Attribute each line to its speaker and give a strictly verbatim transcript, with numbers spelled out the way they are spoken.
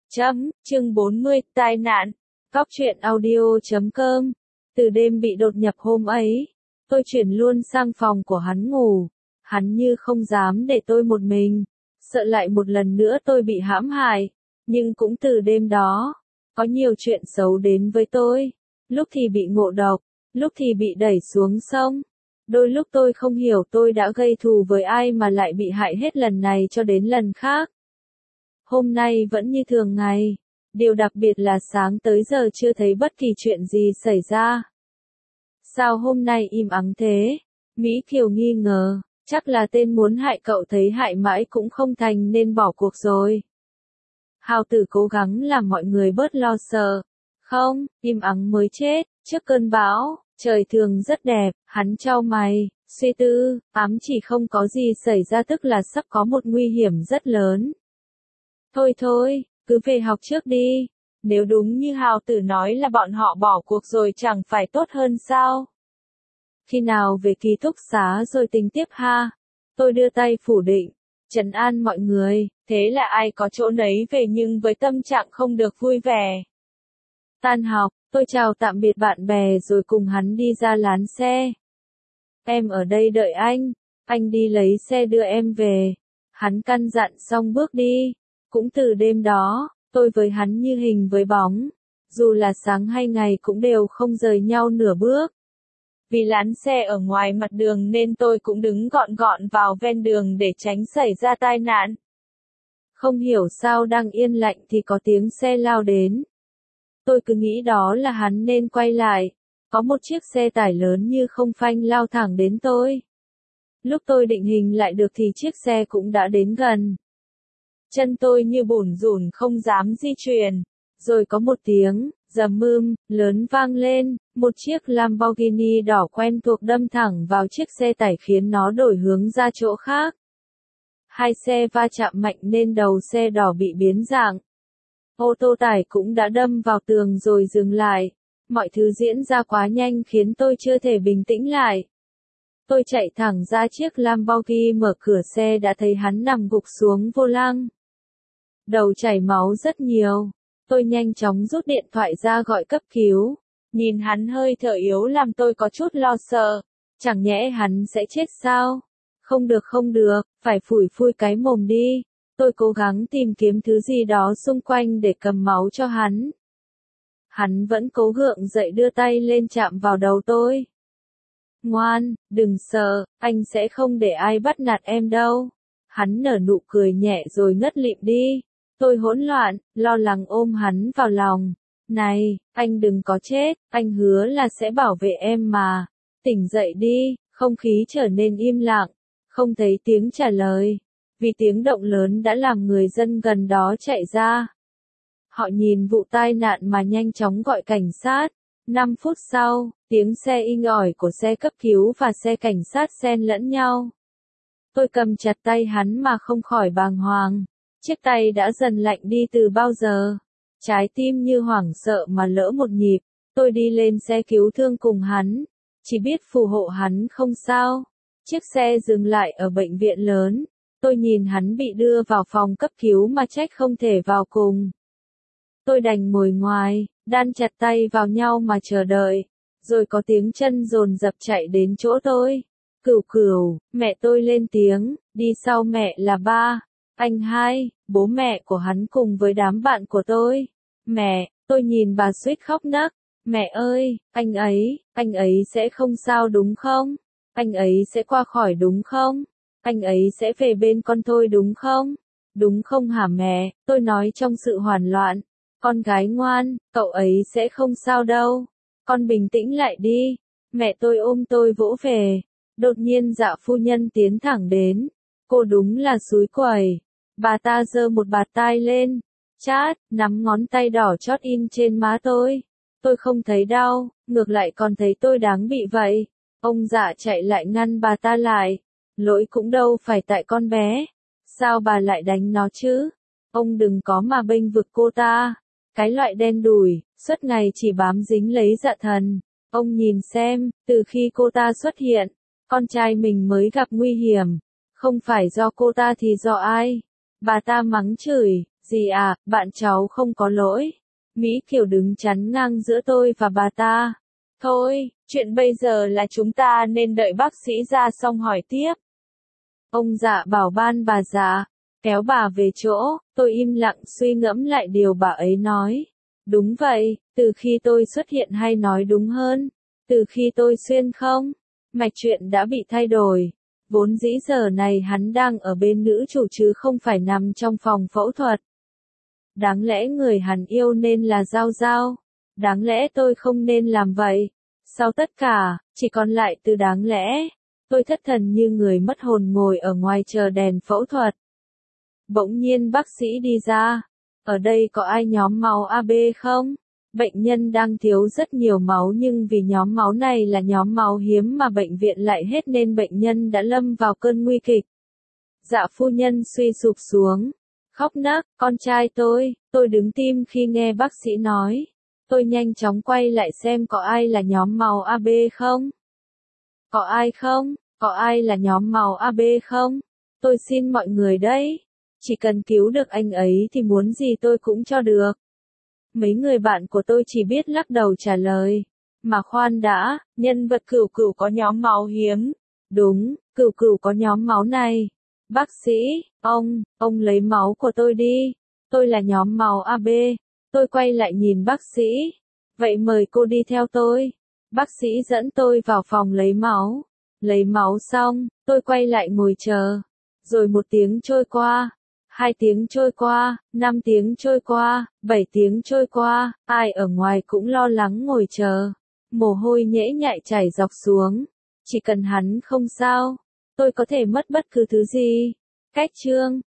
Speaker 1: Chấm, chương bốn mươi, tai nạn. Cóc truyện audio chấm com. Từ đêm bị đột nhập hôm ấy, tôi chuyển luôn sang phòng của hắn ngủ. Hắn như không dám để tôi một mình, sợ lại một lần nữa tôi bị hãm hại. Nhưng cũng từ đêm đó, có nhiều chuyện xấu đến với tôi. Lúc thì bị ngộ độc, lúc thì bị đẩy xuống sông. Đôi lúc tôi không hiểu tôi đã gây thù với ai mà lại bị hại hết lần này cho đến lần khác. Hôm nay vẫn như thường ngày. Điều đặc biệt là sáng tới giờ chưa thấy bất kỳ chuyện gì xảy ra. Sao hôm nay im ắng thế? Mỹ Kiều nghi ngờ, chắc là tên muốn hại cậu thấy hại mãi cũng không thành nên bỏ cuộc rồi. Hào Tử cố gắng làm mọi người bớt lo sợ. Không, im ắng mới chết, trước cơn bão, trời thường rất đẹp, hắn chau mày, suy tư, ám chỉ không có gì xảy ra tức là sắp có một nguy hiểm rất lớn. Thôi thôi, cứ về học trước đi. Nếu đúng như Hào Tử nói là bọn họ bỏ cuộc rồi chẳng phải tốt hơn sao? Khi nào về ký túc xá rồi tính tiếp ha? Tôi đưa tay phủ định, trấn an mọi người, thế là ai có chỗ nấy về nhưng với tâm trạng không được vui vẻ. Tan học, tôi chào tạm biệt bạn bè rồi cùng hắn đi ra lán xe. Em ở đây đợi anh, anh đi lấy xe đưa em về. Hắn căn dặn xong bước đi. Cũng từ đêm đó, tôi với hắn như hình với bóng. Dù là sáng hay ngày cũng đều không rời nhau nửa bước. Vì lán xe ở ngoài mặt đường nên tôi cũng đứng gọn gọn vào ven đường để tránh xảy ra tai nạn. Không hiểu sao đang yên lặng thì có tiếng xe lao đến. Tôi cứ nghĩ đó là hắn nên quay lại. Có một chiếc xe tải lớn như không phanh lao thẳng đến tôi. Lúc tôi định hình lại được thì chiếc xe cũng đã đến gần. Chân tôi như bủn rủn không dám di chuyển. Rồi có một tiếng rầm mưm lớn vang lên, một chiếc Lamborghini đỏ quen thuộc đâm thẳng vào chiếc xe tải khiến nó đổi hướng ra chỗ khác. Hai xe va chạm mạnh nên đầu xe đỏ bị biến dạng. Ô tô tải cũng đã đâm vào tường rồi dừng lại. Mọi thứ diễn ra quá nhanh khiến tôi chưa thể bình tĩnh lại. Tôi chạy thẳng ra chiếc Lamborghini, mở cửa xe đã thấy hắn nằm gục xuống vô lăng. Đầu chảy máu rất nhiều. Tôi nhanh chóng rút điện thoại ra gọi cấp cứu. Nhìn hắn hơi thở yếu làm tôi có chút lo sợ. Chẳng nhẽ hắn sẽ chết sao? Không được không được, phải phủi phui cái mồm đi. Tôi cố gắng tìm kiếm thứ gì đó xung quanh để cầm máu cho hắn. Hắn vẫn cố gượng dậy đưa tay lên chạm vào đầu tôi. Ngoan, đừng sợ, anh sẽ không để ai bắt nạt em đâu. Hắn nở nụ cười nhẹ rồi ngất lịm đi. Tôi hỗn loạn, lo lắng ôm hắn vào lòng. Này, anh đừng có chết, anh hứa là sẽ bảo vệ em mà. Tỉnh dậy đi, không khí trở nên im lặng. Không thấy tiếng trả lời. Vì tiếng động lớn đã làm người dân gần đó chạy ra. Họ nhìn vụ tai nạn mà nhanh chóng gọi cảnh sát. năm phút sau, tiếng xe inh ỏi của xe cấp cứu và xe cảnh sát xen lẫn nhau. Tôi cầm chặt tay hắn mà không khỏi bàng hoàng. Chiếc tay đã dần lạnh đi từ bao giờ. Trái tim như hoảng sợ mà lỡ một nhịp. Tôi đi lên xe cứu thương cùng hắn. Chỉ biết phù hộ hắn không sao. Chiếc xe dừng lại ở bệnh viện lớn. Tôi nhìn hắn bị đưa vào phòng cấp cứu mà trách không thể vào cùng. Tôi đành ngồi ngoài, đan chặt tay vào nhau mà chờ đợi. Rồi có tiếng chân dồn dập chạy đến chỗ tôi. Cửu Cửu, mẹ tôi lên tiếng, đi sau mẹ là ba, anh hai, bố mẹ của hắn cùng với đám bạn của tôi. Mẹ, tôi nhìn bà suýt khóc nấc. Mẹ ơi, anh ấy, anh ấy sẽ không sao đúng không? Anh ấy sẽ qua khỏi đúng không? Anh ấy sẽ về bên con thôi đúng không? Đúng không hả mẹ? Tôi nói trong sự hoảng loạn. Con gái ngoan, cậu ấy sẽ không sao đâu. Con bình tĩnh lại đi. Mẹ tôi ôm tôi vỗ về. Đột nhiên Dạ phu nhân tiến thẳng đến. Cô đúng là xúi quẩy. Bà ta giơ một bạt tai lên. Chát, nắm ngón tay đỏ chót in trên má tôi. Tôi không thấy đau, ngược lại còn thấy tôi đáng bị vậy. Ông Dạ chạy lại ngăn bà ta lại. Lỗi cũng đâu phải tại con bé. Sao bà lại đánh nó chứ? Ông đừng có mà bênh vực cô ta. Cái loại đen đủi, suốt ngày chỉ bám dính lấy Dạ Thần. Ông nhìn xem, từ khi cô ta xuất hiện, con trai mình mới gặp nguy hiểm. Không phải do cô ta thì do ai? Bà ta mắng chửi, gì à, bạn cháu không có lỗi. Mỹ Kiều đứng chắn ngang giữa tôi và bà ta. Thôi, chuyện bây giờ là chúng ta nên đợi bác sĩ ra xong hỏi tiếp. Ông Dạ bảo ban bà Dạ, kéo bà về chỗ, tôi im lặng suy ngẫm lại điều bà ấy nói. Đúng vậy, từ khi tôi xuất hiện hay nói đúng hơn, từ khi tôi xuyên không, mạch chuyện đã bị thay đổi. Vốn dĩ giờ này hắn đang ở bên nữ chủ chứ không phải nằm trong phòng phẫu thuật. Đáng lẽ người hắn yêu nên là Giao Giao. Đáng lẽ tôi không nên làm vậy. Sau tất cả, chỉ còn lại từ đáng lẽ. Tôi thất thần như người mất hồn ngồi ở ngoài chờ đèn phẫu thuật. Bỗng nhiên bác sĩ đi ra. Ở đây có ai nhóm máu a bê không? Bệnh nhân đang thiếu rất nhiều máu nhưng vì nhóm máu này là nhóm máu hiếm mà bệnh viện lại hết nên bệnh nhân đã lâm vào cơn nguy kịch. Dạ phu nhân suy sụp xuống. Khóc nấc, con trai tôi, tôi đứng tim khi nghe bác sĩ nói. Tôi nhanh chóng quay lại xem có ai là nhóm máu a bê không? Có ai không? Có ai là nhóm máu a bê không? Tôi xin mọi người đấy. Chỉ cần cứu được anh ấy thì muốn gì tôi cũng cho được. Mấy người bạn của tôi chỉ biết lắc đầu trả lời. Mà khoan đã, nhân vật Cửu Cửu có nhóm máu hiếm. Đúng, Cửu Cửu có nhóm máu này. Bác sĩ, ông, ông lấy máu của tôi đi. Tôi là nhóm máu a bê. Tôi quay lại nhìn bác sĩ. Vậy mời cô đi theo tôi. Bác sĩ dẫn tôi vào phòng lấy máu. Lấy máu xong, tôi quay lại ngồi chờ. Rồi một tiếng trôi qua. Hai tiếng trôi qua, năm tiếng trôi qua, bảy tiếng trôi qua, ai ở ngoài cũng lo lắng ngồi chờ. Mồ hôi nhễ nhại chảy dọc xuống. Chỉ cần hắn không sao, tôi có thể mất bất cứ thứ gì. Cách chương